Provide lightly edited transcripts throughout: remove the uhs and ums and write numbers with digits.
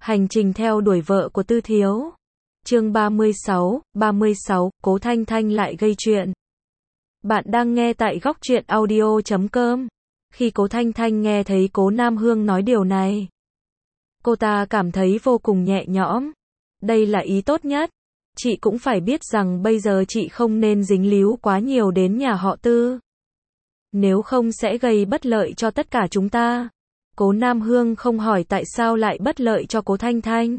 Hành trình theo đuổi vợ của Tư Thiếu. Chương 36, Cố Thanh Thanh lại gây chuyện. Bạn đang nghe tại góc truyện audio.com. Khi Cố Thanh Thanh nghe thấy Cố Nam Hương nói điều này, cô ta cảm thấy vô cùng nhẹ nhõm. Đây là ý tốt nhất. Chị cũng phải biết rằng bây giờ chị không nên dính líu quá nhiều đến nhà họ Tư. Nếu không sẽ gây bất lợi cho tất cả chúng ta. Cố Nam Hương không hỏi tại sao lại bất lợi cho Cố Thanh Thanh.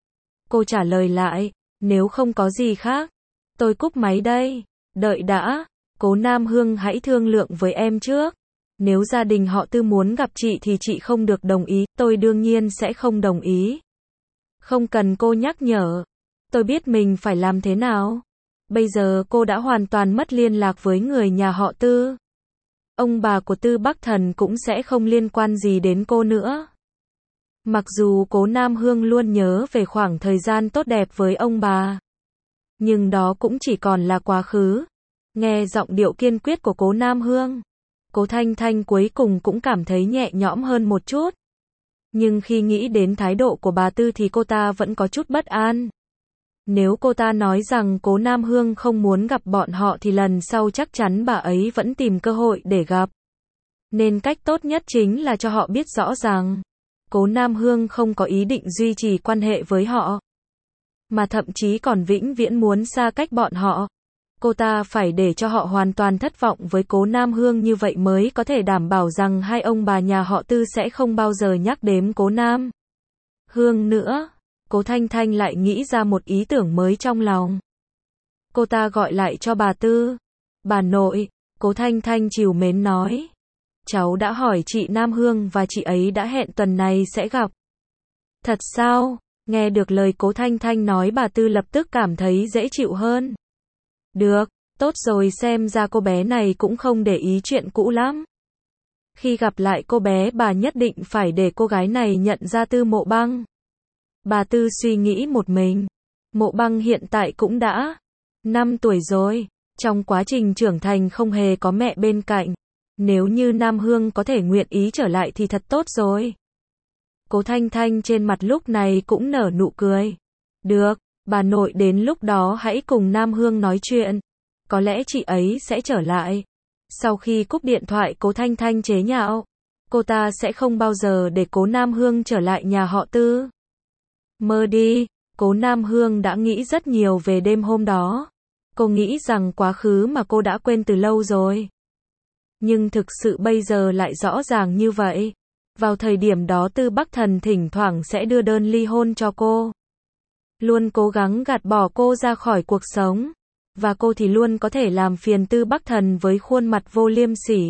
Cô trả lời lại, nếu không có gì khác, tôi cúp máy đây. Đợi đã, Cố Nam Hương hãy thương lượng với em trước. Nếu gia đình họ Tư muốn gặp chị thì chị không được đồng ý, tôi đương nhiên sẽ không đồng ý. Không cần cô nhắc nhở, tôi biết mình phải làm thế nào. Bây giờ cô đã hoàn toàn mất liên lạc với người nhà họ Tư. Ông bà của Tư Bắc Thần cũng sẽ không liên quan gì đến cô nữa. Mặc dù Cố Nam Hương luôn nhớ về khoảng thời gian tốt đẹp với ông bà, nhưng đó cũng chỉ còn là quá khứ. Nghe giọng điệu kiên quyết của Cố Nam Hương, Cố Thanh Thanh cuối cùng cũng cảm thấy nhẹ nhõm hơn một chút. Nhưng khi nghĩ đến thái độ của bà Tư thì cô ta vẫn có chút bất an. Nếu cô ta nói rằng Cố Nam Hương không muốn gặp bọn họ thì lần sau chắc chắn bà ấy vẫn tìm cơ hội để gặp. Nên cách tốt nhất chính là cho họ biết rõ rằng Cố Nam Hương không có ý định duy trì quan hệ với họ, mà thậm chí còn vĩnh viễn muốn xa cách bọn họ. Cô ta phải để cho họ hoàn toàn thất vọng với Cố Nam Hương, như vậy mới có thể đảm bảo rằng hai ông bà nhà họ Tư sẽ không bao giờ nhắc đến Cố Nam Hương nữa. Cố Thanh Thanh lại nghĩ ra một ý tưởng mới trong lòng. Cô ta gọi lại cho bà Tư. Bà nội, Cố Thanh Thanh trìu mến nói. Cháu đã hỏi chị Nam Hương và chị ấy đã hẹn tuần này sẽ gặp. Thật sao? Nghe được lời Cố Thanh Thanh nói, bà Tư lập tức cảm thấy dễ chịu hơn. Được, tốt rồi, xem ra cô bé này cũng không để ý chuyện cũ lắm. Khi gặp lại cô bé, bà nhất định phải để cô gái này nhận ra Tư Mộ Băng. Bà Tư suy nghĩ một mình. Mộ Băng hiện tại cũng đã 5 tuổi rồi. Trong quá trình trưởng thành không hề có mẹ bên cạnh. Nếu như Nam Hương có thể nguyện ý trở lại thì thật tốt rồi. Cố Thanh Thanh trên mặt lúc này cũng nở nụ cười. Được, bà nội đến lúc đó hãy cùng Nam Hương nói chuyện. Có lẽ chị ấy sẽ trở lại. Sau khi cúp điện thoại, Cố Thanh Thanh chế nhạo. Cô ta sẽ không bao giờ để Cố Nam Hương trở lại nhà họ Tư. Mơ đi. Cố Nam Hương đã nghĩ rất nhiều về đêm hôm đó. Cô nghĩ rằng quá khứ mà cô đã quên từ lâu rồi. Nhưng thực sự bây giờ lại rõ ràng như vậy. Vào thời điểm đó Tư Bắc Thần thỉnh thoảng sẽ đưa đơn ly hôn cho cô. Luôn cố gắng gạt bỏ cô ra khỏi cuộc sống. Và cô thì luôn có thể làm phiền Tư Bắc Thần với khuôn mặt vô liêm sỉ.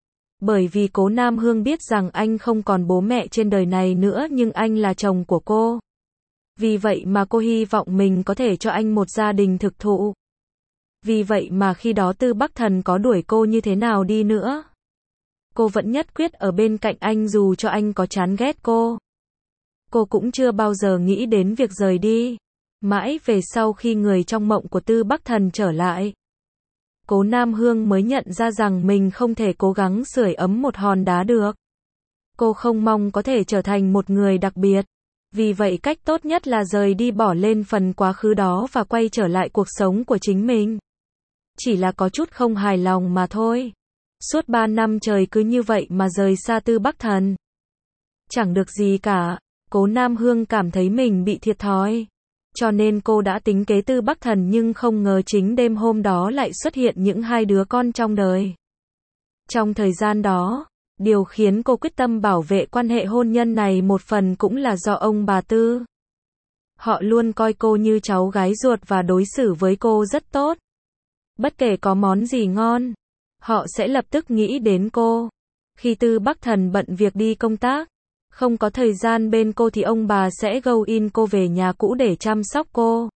Bởi vì Cố Nam Hương biết rằng anh không còn bố mẹ trên đời này nữa, nhưng anh là chồng của cô. Vì vậy mà cô hy vọng mình có thể cho anh một gia đình thực thụ. Vì vậy mà khi đó Tư Bắc Thần có đuổi cô như thế nào đi nữa, cô vẫn nhất quyết ở bên cạnh anh dù cho anh có chán ghét cô. Cô cũng chưa bao giờ nghĩ đến việc rời đi. Mãi về sau khi người trong mộng của Tư Bắc Thần trở lại, Cố Nam Hương mới nhận ra rằng mình không thể cố gắng sưởi ấm một hòn đá được. Cô không mong có thể trở thành một người đặc biệt. Vì vậy cách tốt nhất là rời đi, bỏ lên phần quá khứ đó và quay trở lại cuộc sống của chính mình. Chỉ là có chút không hài lòng mà thôi. Suốt 3 năm trời cứ như vậy mà rời xa Tư Bắc Thần. Chẳng được gì cả. Cố Nam Hương cảm thấy mình bị thiệt thòi. Cho nên cô đã tính kế Tư Bắc Thần, nhưng không ngờ chính đêm hôm đó lại xuất hiện những hai đứa con trong đời. Trong thời gian đó, điều khiến cô quyết tâm bảo vệ quan hệ hôn nhân này một phần cũng là do ông bà Tư. Họ luôn coi cô như cháu gái ruột và đối xử với cô rất tốt. Bất kể có món gì ngon, họ sẽ lập tức nghĩ đến cô. Khi Tư Bắc Thần bận việc đi công tác, không có thời gian bên cô thì ông bà sẽ gâu in cô về nhà cũ để chăm sóc cô.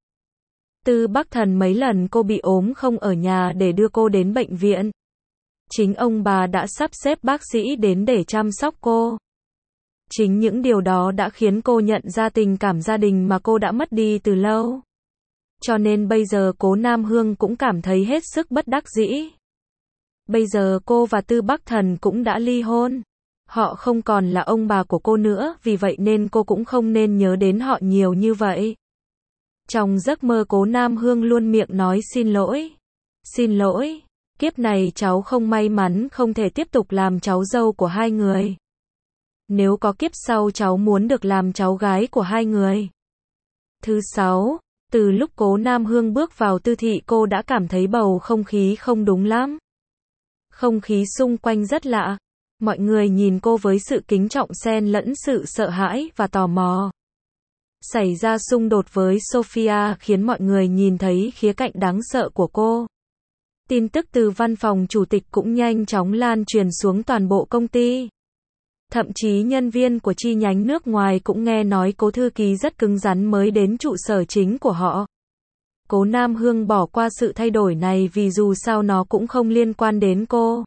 Tư Bắc Thần mấy lần cô bị ốm không ở nhà để đưa cô đến bệnh viện. Chính ông bà đã sắp xếp bác sĩ đến để chăm sóc cô. Chính những điều đó đã khiến cô nhận ra tình cảm gia đình mà cô đã mất đi từ lâu. Cho nên bây giờ Cố Nam Hương cũng cảm thấy hết sức bất đắc dĩ. Bây giờ cô và Tư Bắc Thần cũng đã ly hôn. Họ không còn là ông bà của cô nữa, vì vậy nên cô cũng không nên nhớ đến họ nhiều như vậy. Trong giấc mơ Cố Nam Hương luôn miệng nói xin lỗi. Xin lỗi, kiếp này cháu không may mắn không thể tiếp tục làm cháu dâu của hai người. Nếu có kiếp sau cháu muốn được làm cháu gái của hai người. Thứ 6, từ lúc Cố Nam Hương bước vào tư thị cô đã cảm thấy bầu không khí không đúng lắm. Không khí xung quanh rất lạ. Mọi người nhìn cô với sự kính trọng xen lẫn sự sợ hãi và tò mò. Xảy ra xung đột với Sophia khiến mọi người nhìn thấy khía cạnh đáng sợ của cô. Tin tức từ văn phòng chủ tịch cũng nhanh chóng lan truyền xuống toàn bộ công ty. Thậm chí nhân viên của chi nhánh nước ngoài cũng nghe nói Cố thư ký rất cứng rắn mới đến trụ sở chính của họ. Cố Nam Hương bỏ qua sự thay đổi này vì dù sao nó cũng không liên quan đến cô.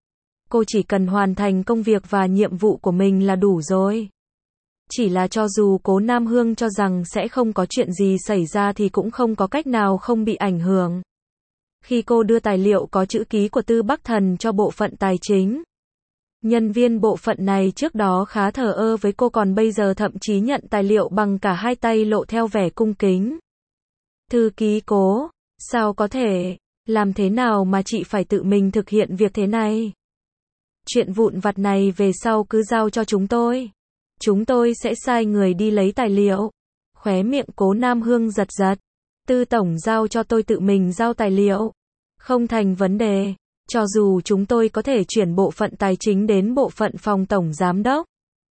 Cô chỉ cần hoàn thành công việc và nhiệm vụ của mình là đủ rồi. Chỉ là cho dù Cố Nam Hương cho rằng sẽ không có chuyện gì xảy ra thì cũng không có cách nào không bị ảnh hưởng. Khi cô đưa tài liệu có chữ ký của Tư Bắc Thần cho bộ phận tài chính, nhân viên bộ phận này trước đó khá thờ ơ với cô còn bây giờ thậm chí nhận tài liệu bằng cả hai tay lộ theo vẻ cung kính. Thư ký Cố, sao có thể, làm thế nào mà chị phải tự mình thực hiện việc thế này? Chuyện vụn vặt này về sau cứ giao cho chúng tôi. Chúng tôi sẽ sai người đi lấy tài liệu. Khóe miệng Cố Nam Hương giật giật. Tư tổng giao cho tôi tự mình giao tài liệu. Không thành vấn đề. Cho dù chúng tôi có thể chuyển bộ phận tài chính đến bộ phận phòng tổng giám đốc.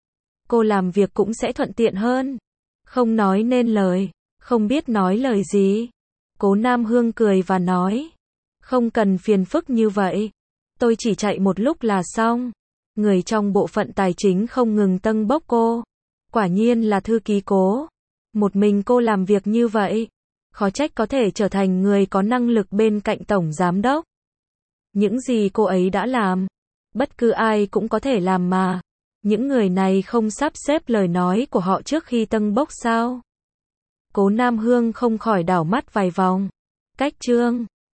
Cô làm việc cũng sẽ thuận tiện hơn. Không nói nên lời. Không biết nói lời gì. Cố Nam Hương cười và nói. Không cần phiền phức như vậy. Tôi chỉ chạy một lúc là xong. Người trong bộ phận tài chính không ngừng tâng bốc cô. Quả nhiên là thư ký Cố. Một mình cô làm việc như vậy. Khó trách có thể trở thành người có năng lực bên cạnh tổng giám đốc. Những gì cô ấy đã làm, bất cứ ai cũng có thể làm mà. Những người này không sắp xếp lời nói của họ trước khi tâng bốc sao? Cố Nam Hương không khỏi đảo mắt vài vòng. Cách chương